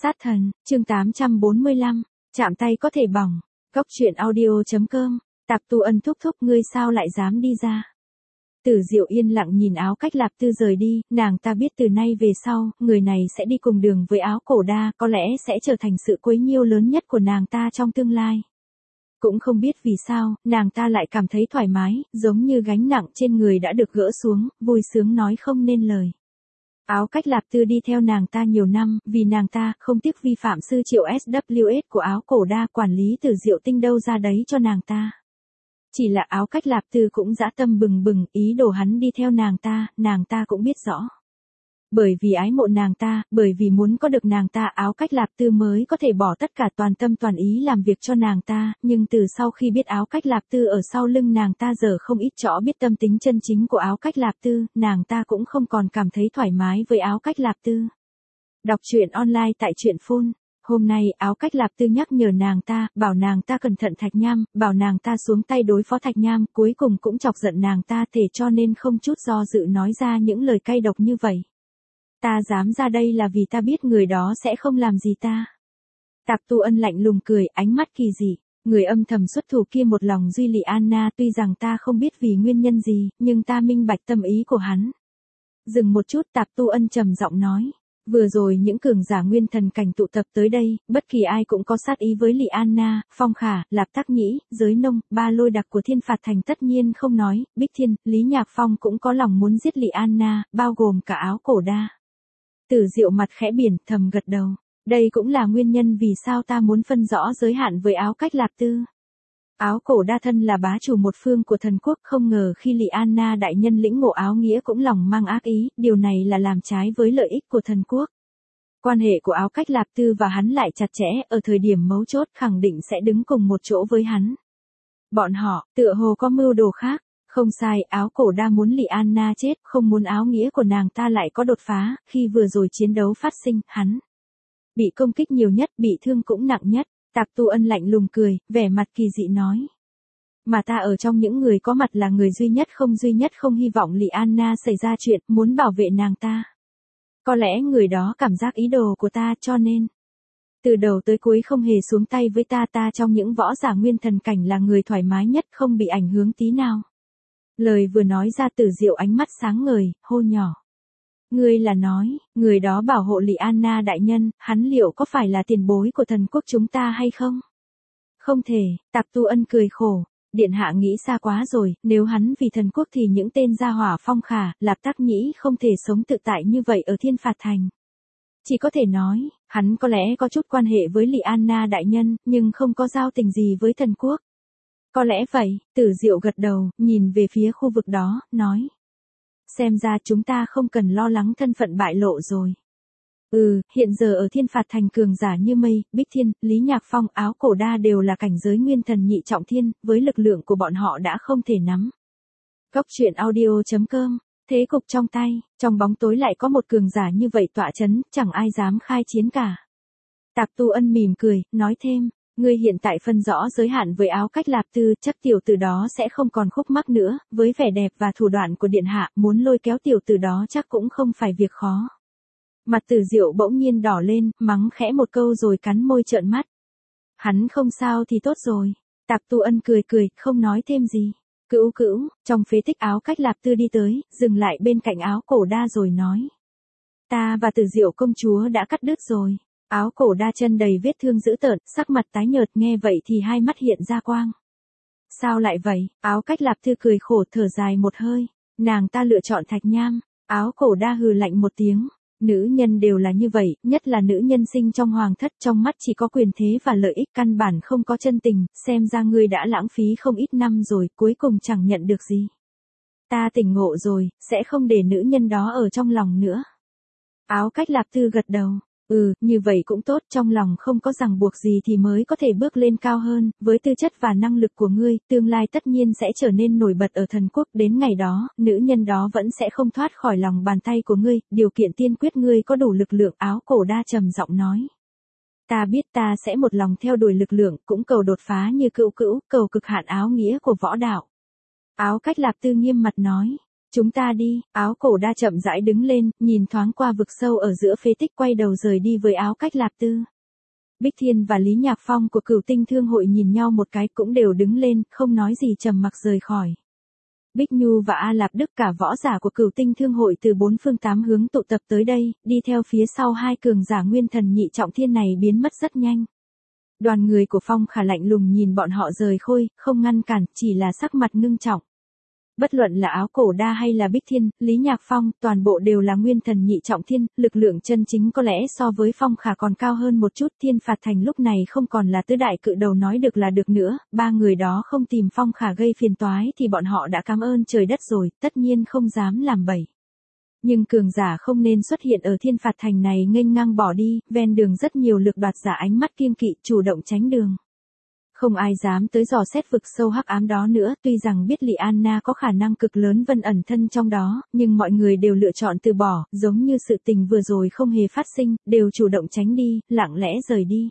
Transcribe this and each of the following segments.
Sát thần, chương 845, chạm tay có thể bỏng. Góc truyện audio.com, Tạp Tu Ân thúc thúc ngươi sao lại dám đi ra. Tử Diệu yên lặng nhìn Áo Cách Lạp Tư rời đi, nàng ta biết từ nay về sau, người này sẽ đi cùng đường với Áo Cổ Đa, có lẽ sẽ trở thành sự quấy nhiêu lớn nhất của nàng ta trong tương lai. Cũng không biết vì sao, nàng ta lại cảm thấy thoải mái, giống như gánh nặng trên người đã được gỡ xuống, vui sướng nói không nên lời. Áo Cách Lạp Tư đi theo nàng ta nhiều năm, vì nàng ta không tiếc vi phạm sư triệu SWS của Áo Cổ Đa, quản lý Tử Diệu tinh đâu ra đấy cho nàng ta. Chỉ là Áo Cách Lạp Tư cũng dã tâm bừng bừng, ý đồ hắn đi theo nàng ta cũng biết rõ. Bởi vì ái mộ nàng ta, bởi vì muốn có được nàng ta, Áo Cách Lạp Tư mới có thể bỏ tất cả toàn tâm toàn ý làm việc cho nàng ta, nhưng từ sau khi biết Áo Cách Lạp Tư ở sau lưng nàng ta giờ không ít rõ biết tâm tính chân chính của Áo Cách Lạp Tư, nàng ta cũng không còn cảm thấy thoải mái với Áo Cách Lạp Tư. Đọc truyện online tại truyện phun. Hôm nay Áo Cách Lạp Tư nhắc nhở nàng ta, bảo nàng ta cẩn thận Thạch Nham, bảo nàng ta xuống tay đối phó Thạch Nham, cuối cùng cũng chọc giận nàng ta, thể cho nên không chút do dự nói ra những lời cay độc như vậy. Ta dám ra đây là vì ta biết người đó sẽ không làm gì ta. Tạp Tu Ân lạnh lùng cười, ánh mắt kỳ dị. Người âm thầm xuất thủ kia một lòng duy Lị Anna, tuy rằng ta không biết vì nguyên nhân gì, nhưng ta minh bạch tâm ý của hắn. Dừng một chút, Tạp Tu Ân trầm giọng nói. Vừa rồi những cường giả nguyên thần cảnh tụ tập tới đây, bất kỳ ai cũng có sát ý với Lị Anna, Phong Khả, Lạp Tắc Nhĩ, Giới Nông, ba lôi đặc của Thiên Phạt Thành tất nhiên không nói, Bích Thiên, Lý Nhạc Phong cũng có lòng muốn giết Lị Anna, bao gồm cả Áo Cổ Đa. Tử Diệu mặt khẽ biển, thầm gật đầu. Đây cũng là nguyên nhân vì sao ta muốn phân rõ giới hạn với Áo Cách Lạp Tư. Áo Cổ Đa thân là bá chủ một phương của thần quốc, không ngờ khi Lị Anna đại nhân lĩnh ngộ áo nghĩa cũng lòng mang ác ý, điều này là làm trái với lợi ích của thần quốc. Quan hệ của Áo Cách Lạp Tư và hắn lại chặt chẽ, ở thời điểm mấu chốt khẳng định sẽ đứng cùng một chỗ với hắn. Bọn họ, tựa hồ có mưu đồ khác. Không sai, Áo Cổ Đa muốn Lị Anna chết, không muốn áo nghĩa của nàng ta lại có đột phá, khi vừa rồi chiến đấu phát sinh, hắn bị công kích nhiều nhất, bị thương cũng nặng nhất. Tạp Tu Ân lạnh lùng cười, vẻ mặt kỳ dị nói. Mà ta ở trong những người có mặt là người duy nhất không hy vọng Lị Anna xảy ra chuyện, muốn bảo vệ nàng ta. Có lẽ người đó cảm giác ý đồ của ta cho nên. Từ đầu tới cuối không hề xuống tay với ta trong những võ giả nguyên thần cảnh là người thoải mái nhất, không bị ảnh hưởng tí nào. Lời vừa nói ra Tử Diệu ánh mắt sáng ngời, hô nhỏ. Ngươi là nói, người đó bảo hộ Lị Anna đại nhân, hắn liệu có phải là tiền bối của thần quốc chúng ta hay không? Không thể, Tạp Tu Ân cười khổ. Điện hạ nghĩ xa quá rồi, nếu hắn vì thần quốc thì những tên gia hỏa Phong Khả, Lạp Tắc Nhĩ không thể sống tự tại như vậy ở Thiên Phạt Thành. Chỉ có thể nói, hắn có lẽ có chút quan hệ với Lị Anna đại nhân, nhưng không có giao tình gì với thần quốc. Có lẽ vậy, Tử Diệu gật đầu, nhìn về phía khu vực đó, nói. Xem ra chúng ta không cần lo lắng thân phận bại lộ rồi. Hiện giờ ở Thiên Phạt Thành cường giả như Mây, Bích Thiên, Lý Nhạc Phong, Áo Cổ Đa đều là cảnh giới nguyên thần nhị trọng thiên, với lực lượng của bọn họ đã không thể nắm. Góc truyện audio.com, thế cục trong tay, trong bóng tối lại có một cường giả như vậy tọa chấn, chẳng ai dám khai chiến cả. Tạp Tu Ân mỉm cười, nói thêm. Ngươi hiện tại phân rõ giới hạn với Áo Cách Lạp Tư, chắc tiểu tử đó sẽ không còn khúc mắc nữa, với vẻ đẹp và thủ đoạn của điện hạ, muốn lôi kéo tiểu tử đó chắc cũng không phải việc khó. Mặt Tử Diệu bỗng nhiên đỏ lên, mắng khẽ một câu rồi cắn môi trợn mắt. Hắn không sao thì tốt rồi. Tạp Tu Ân cười, không nói thêm gì. Cữu, trong phế tích Áo Cách Lạp Tư đi tới, dừng lại bên cạnh Áo Cổ Đa rồi nói. Ta và Tử Diệu công chúa đã cắt đứt rồi. Áo Cổ Đa chân đầy vết thương dữ tợn, sắc mặt tái nhợt, nghe vậy thì hai mắt hiện ra quang. Sao lại vậy? Áo Cách Lạp Tư cười khổ, thở dài một hơi. Nàng ta lựa chọn Thạch Nham. Áo Cổ Đa hừ lạnh một tiếng. Nữ nhân đều là như vậy, nhất là nữ nhân sinh trong hoàng thất, trong mắt chỉ có quyền thế và lợi ích, căn bản không có chân tình, xem ra ngươi đã lãng phí không ít năm rồi, cuối cùng chẳng nhận được gì. Ta tỉnh ngộ rồi, sẽ không để nữ nhân đó ở trong lòng nữa. Áo Cách Lạp Tư gật đầu. Như vậy cũng tốt, trong lòng không có ràng buộc gì thì mới có thể bước lên cao hơn, với tư chất và năng lực của ngươi, tương lai tất nhiên sẽ trở nên nổi bật ở thần quốc, đến ngày đó, nữ nhân đó vẫn sẽ không thoát khỏi lòng bàn tay của ngươi, điều kiện tiên quyết ngươi có đủ lực lượng. Áo Cổ Đa trầm giọng nói. Ta biết ta sẽ một lòng theo đuổi lực lượng, cũng cầu đột phá như Cữu, cầu cực hạn áo nghĩa của võ đạo. Áo Cách Lạp Tư nghiêm mặt nói. Chúng ta đi, Áo Cổ Đa chậm rãi đứng lên, nhìn thoáng qua vực sâu ở giữa phế tích quay đầu rời đi với Áo Cách Lạp Tư. Bích Thiên và Lý Nhạc Phong của Cửu Tinh Thương hội nhìn nhau một cái cũng đều đứng lên, không nói gì trầm mặc rời khỏi. Bích Nhu và A Lạp Đức cả võ giả của Cửu Tinh Thương hội từ bốn phương tám hướng tụ tập tới đây, đi theo phía sau hai cường giả nguyên thần nhị trọng thiên này biến mất rất nhanh. Đoàn người của Phong Khả lạnh lùng nhìn bọn họ rời khôi, không ngăn cản, chỉ là sắc mặt ngưng trọng. Bất luận là Áo Cổ Đa hay là Bích Thiên, Lý Nhạc Phong, toàn bộ đều là nguyên thần nhị trọng thiên, lực lượng chân chính có lẽ so với Phong Khả còn cao hơn một chút. Thiên Phạt Thành lúc này không còn là tứ đại cự đầu nói được là được nữa, ba người đó không tìm Phong Khả gây phiền toái thì bọn họ đã cảm ơn trời đất rồi, tất nhiên không dám làm bậy. Nhưng cường giả không nên xuất hiện ở Thiên Phạt Thành này nghênh ngang bỏ đi, ven đường rất nhiều lực đoạt giả ánh mắt kiêng kỵ chủ động tránh đường. Không ai dám tới dò xét vực sâu hắc ám đó nữa, tuy rằng biết Lị Anna có khả năng cực lớn vân ẩn thân trong đó, nhưng mọi người đều lựa chọn từ bỏ, giống như sự tình vừa rồi không hề phát sinh, đều chủ động tránh đi, lặng lẽ rời đi.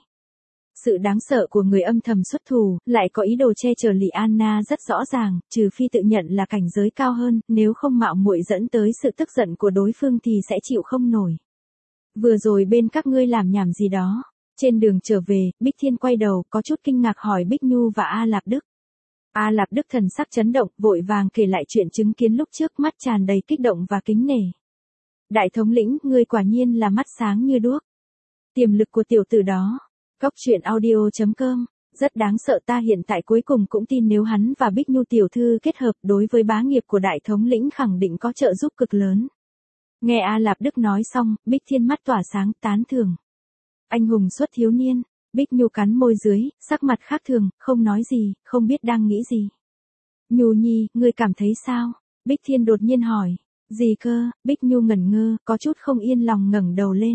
Sự đáng sợ của người âm thầm xuất thủ, lại có ý đồ che chở Lị Anna rất rõ ràng, trừ phi tự nhận là cảnh giới cao hơn, nếu không mạo muội dẫn tới sự tức giận của đối phương thì sẽ chịu không nổi. Vừa rồi bên các ngươi làm nhảm gì đó? Trên đường trở về, Bích Thiên quay đầu, có chút kinh ngạc hỏi Bích Nhu và A Lạp Đức. A Lạp Đức thần sắc chấn động, vội vàng kể lại chuyện chứng kiến lúc trước, mắt tràn đầy kích động và kính nể. Đại thống lĩnh, ngươi quả nhiên là mắt sáng như đuốc. Tiềm lực của tiểu tử đó. Góc truyện audio.com, rất đáng sợ, ta hiện tại cuối cùng cũng tin nếu hắn và Bích Nhu tiểu thư kết hợp đối với bá nghiệp của đại thống lĩnh khẳng định có trợ giúp cực lớn. Nghe A Lạp Đức nói xong, Bích Thiên mắt tỏa sáng, tán thưởng. Anh hùng xuất thiếu niên, Bích Nhu cắn môi dưới, sắc mặt khác thường, không nói gì, không biết đang nghĩ gì. Nhu nhi, ngươi cảm thấy sao? Bích Thiên đột nhiên hỏi. Gì cơ? Bích Nhu ngẩn ngơ, có chút không yên lòng ngẩng đầu lên.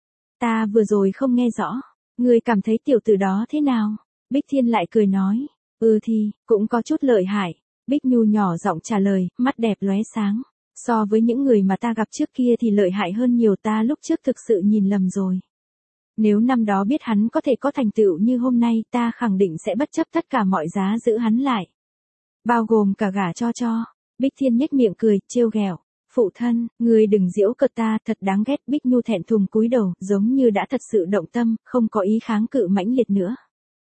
Ta vừa rồi không nghe rõ. Ngươi cảm thấy tiểu tử đó thế nào? Bích Thiên lại cười nói. Thì, cũng có chút lợi hại. Bích Nhu nhỏ giọng trả lời, mắt đẹp lóe sáng. So với những người mà ta gặp trước kia thì lợi hại hơn nhiều, ta lúc trước thực sự nhìn lầm rồi. Nếu năm đó biết hắn có thể có thành tựu như hôm nay, ta khẳng định sẽ bất chấp tất cả mọi giá giữ hắn lại. Bao gồm cả gả cho. Bích Thiên nhếch miệng cười, trêu ghẹo. Phụ thân, người đừng giễu cợt ta, thật đáng ghét. Bích Nhu thẹn thùng cúi đầu, giống như đã thật sự động tâm, không có ý kháng cự mãnh liệt nữa.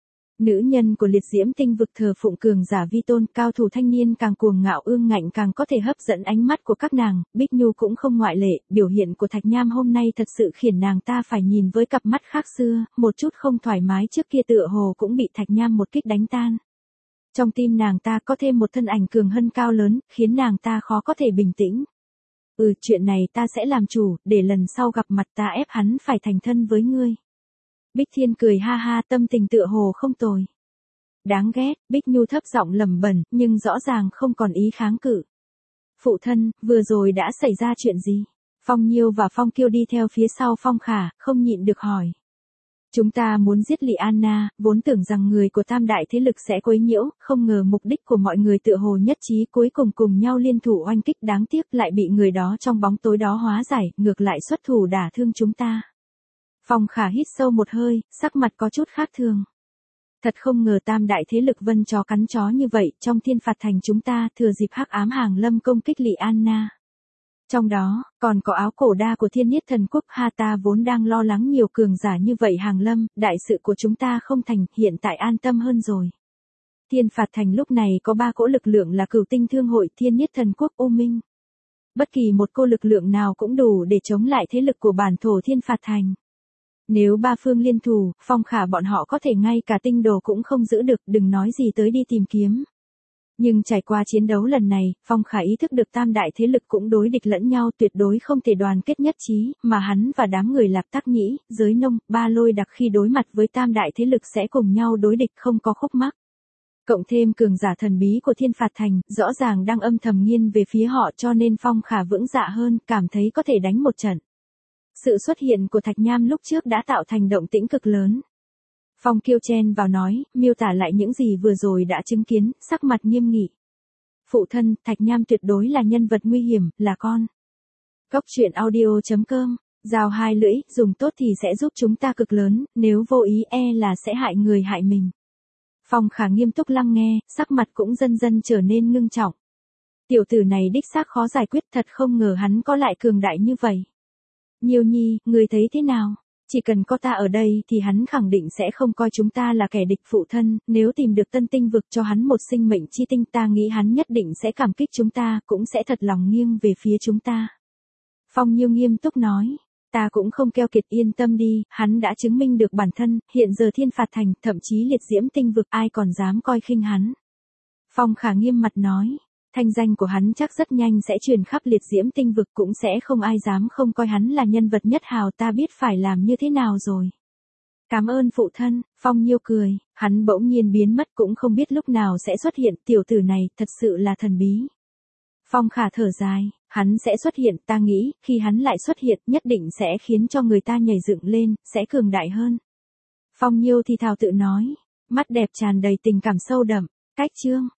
Nữ nhân của liệt diễm tinh vực thờ phụng cường giả vi tôn, cao thủ thanh niên càng cuồng ngạo ương ngạnh càng có thể hấp dẫn ánh mắt của các nàng, Bích Nhu cũng không ngoại lệ, biểu hiện của Thạch Nham hôm nay thật sự khiến nàng ta phải nhìn với cặp mắt khác xưa, một chút không thoải mái trước kia tựa hồ cũng bị Thạch Nham một kích đánh tan. Trong tim nàng ta có thêm một thân ảnh cường hân cao lớn, khiến nàng ta khó có thể bình tĩnh. Chuyện này ta sẽ làm chủ, để lần sau gặp mặt ta ép hắn phải thành thân với ngươi. Bích Thiên cười ha ha, tâm tình tựa hồ không tồi. Đáng ghét, Bích Nhu thấp giọng lẩm bẩm, nhưng rõ ràng không còn ý kháng cự. Phụ thân, vừa rồi đã xảy ra chuyện gì? Phong Nhiêu và Phong Kiêu đi theo phía sau Phong Khả, không nhịn được hỏi. Chúng ta muốn giết Lị Anna, vốn tưởng rằng người của tam đại thế lực sẽ quấy nhiễu, không ngờ mục đích của mọi người tựa hồ nhất trí, cuối cùng cùng nhau liên thủ oanh kích, đáng tiếc lại bị người đó trong bóng tối đó hóa giải, ngược lại xuất thủ đả thương chúng ta. Phong Khả hít sâu một hơi, sắc mặt có chút khác thường. Thật không ngờ tam đại thế lực vân chó cắn chó như vậy, trong Thiên Phạt Thành chúng ta thừa dịp hắc ám hàng lâm công kích Lị Anna. Trong đó, còn có Áo Cổ Đa của Thiên Niết Thần Quốc, ta vốn đang lo lắng nhiều cường giả như vậy hàng lâm, đại sự của chúng ta không thành, hiện tại an tâm hơn rồi. Thiên Phạt Thành lúc này có 3 cỗ lực lượng là Cửu Tinh Thương hội, Thiên Niết Thần Quốc, U Minh. Bất kỳ một cô lực lượng nào cũng đủ để chống lại thế lực của bản thổ Thiên Phạt Thành. Nếu 3 phương liên thủ, Phong Khả bọn họ có thể ngay cả tinh đồ cũng không giữ được, đừng nói gì tới đi tìm kiếm. Nhưng trải qua chiến đấu lần này, Phong Khả ý thức được tam đại thế lực cũng đối địch lẫn nhau, tuyệt đối không thể đoàn kết nhất trí, mà hắn và đám người Lạp Tác Nhĩ, Giới Nông, Ba Lôi Đặc khi đối mặt với tam đại thế lực sẽ cùng nhau đối địch không có khúc mắc. Cộng thêm cường giả thần bí của Thiên Phạt Thành, rõ ràng đang âm thầm nghiêng về phía họ, cho nên Phong Khả vững dạ hơn, cảm thấy có thể đánh một trận. Sự xuất hiện của Thạch Nham lúc trước đã tạo thành động tĩnh cực lớn. Phong Kiêu chen vào nói, miêu tả lại những gì vừa rồi đã chứng kiến, sắc mặt nghiêm nghị. Phụ thân, Thạch Nham tuyệt đối là nhân vật nguy hiểm, là con. Góc truyện audio.com, dao hai lưỡi, dùng tốt thì sẽ giúp chúng ta cực lớn, nếu vô ý là sẽ hại người hại mình. Phong Khả nghiêm túc lắng nghe, sắc mặt cũng dần dần trở nên ngưng trọng. Tiểu tử này đích xác khó giải quyết, thật không ngờ hắn có lại cường đại như vậy. Nhiêu nhi, người thấy thế nào? Chỉ cần có ta ở đây thì hắn khẳng định sẽ không coi chúng ta là kẻ địch phụ thân, nếu tìm được tân tinh vực cho hắn một sinh mệnh chi tinh ta nghĩ hắn nhất định sẽ cảm kích chúng ta, cũng sẽ thật lòng nghiêng về phía chúng ta. Phong Nhiêu nghiêm túc nói, ta cũng không keo kiệt, yên tâm đi, hắn đã chứng minh được bản thân, hiện giờ thiên phạt thành, thậm chí liệt diễm tinh vực ai còn dám coi khinh hắn. Phong Khả nghiêm mặt nói, thanh danh của hắn chắc rất nhanh sẽ truyền khắp liệt diễm tinh vực, cũng sẽ không ai dám không coi hắn là nhân vật nhất hào, ta biết phải làm như thế nào rồi. Cảm ơn phụ thân, Phong Nhiêu cười, hắn bỗng nhiên biến mất cũng không biết lúc nào sẽ xuất hiện, tiểu tử này thật sự là thần bí. Phong Khả thở dài, hắn sẽ xuất hiện, ta nghĩ, khi hắn lại xuất hiện nhất định sẽ khiến cho người ta nhảy dựng lên, sẽ cường đại hơn. Phong Nhiêu thì thào tự nói, mắt đẹp tràn đầy tình cảm sâu đậm, cách chương.